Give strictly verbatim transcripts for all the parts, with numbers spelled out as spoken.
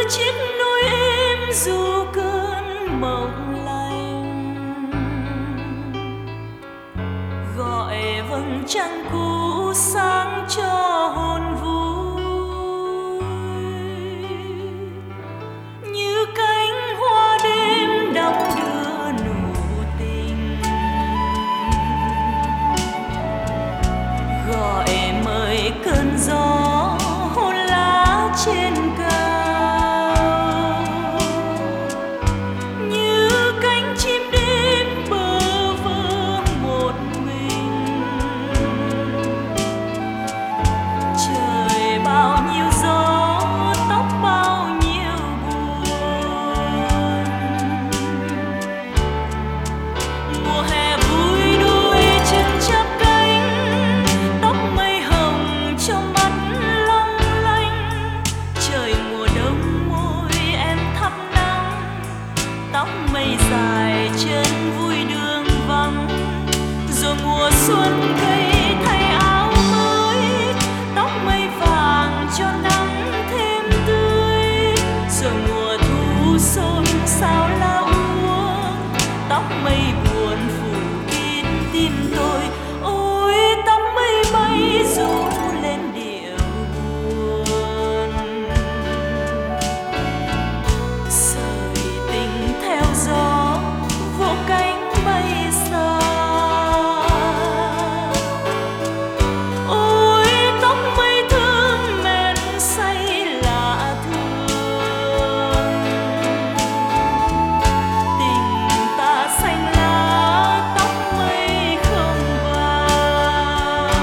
chiếc núi êm du cơn mộng lành, gọi vầng trăng cũ sáng cho hồn vui, như cánh hoa đêm đong đưa nụ tình, gọi mời cơn gió hôn lá trên cao, như cánh chim đêm bơ vơ một mình. Trời bao nhiêu gió, tóc bao nhiêu buồn. Mùa hè vui đuôi chân chắp cánh, tóc mây hồng cho mắt long lanh. Trời mùa đông môi em thắp nắng, tóc mây dài chân vui đường vắng. Rồi mùa xuân cây thay áo mới, tóc mây vàng cho nắng thêm tươi. Rồi mùa thu xôn xao lá úa, tóc mây buồn phủ kín tim tôi. Ôi tóc mây bay ru lên điệu buồn. Sợi tình theo gió vỗ cánh bay xa. Ôi tóc mây thương mến say lạ thường. Tình ta xanh lá, tóc mây không vàng.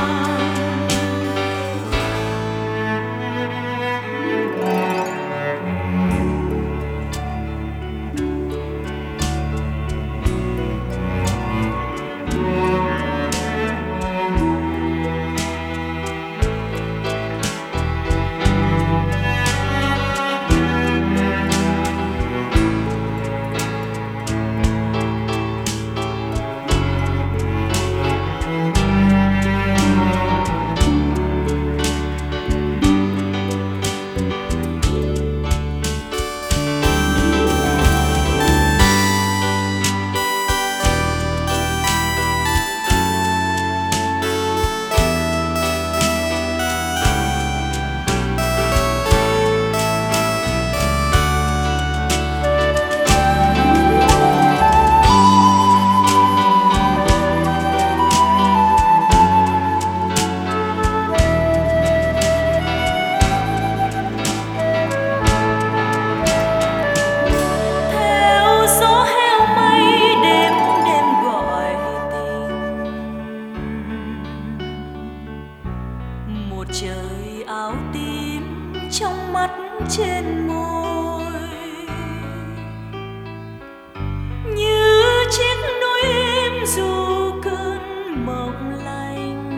Theo gió heo mây đêm đêm gọi tình. Một trời áo tím trong mắt trên môi, như chiếc núi êm du cơn mộng lành.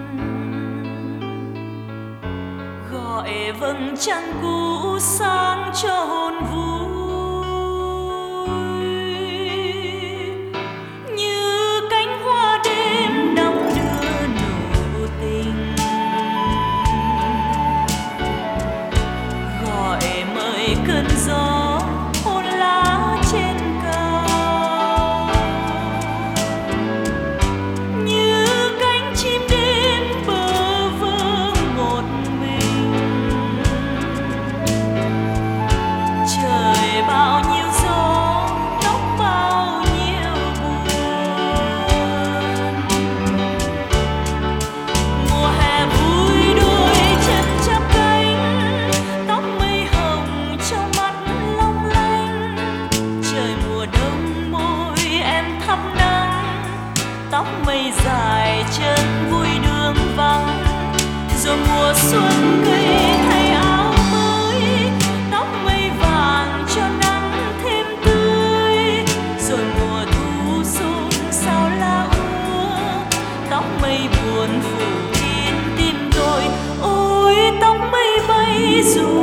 Gọi vầng trăng cũ sáng cho hồn vui, như cánh hoa đêm đong đưa nụ tình. Gọi mời cơn gió hôn lá trên cao, như cánh chim đêm bơ vơ một mình. Trời bao nhiêu gió, tóc bao nhiêu buồn. Mùa hè vui đôi chân chắp cánh, tóc mây hồng cho mắt long lanh. Trời mùa đông môi em thắp nắng, tóc mây dài chân vui đường vắng. Rồi mùa xuân cây thay áo mới, tóc mây vàng cho nắng thêm tươi. Rồi mùa thu xôn xao lá úa, tóc mây buồn phủ kín tim tôi. Ôi tóc mây bay ru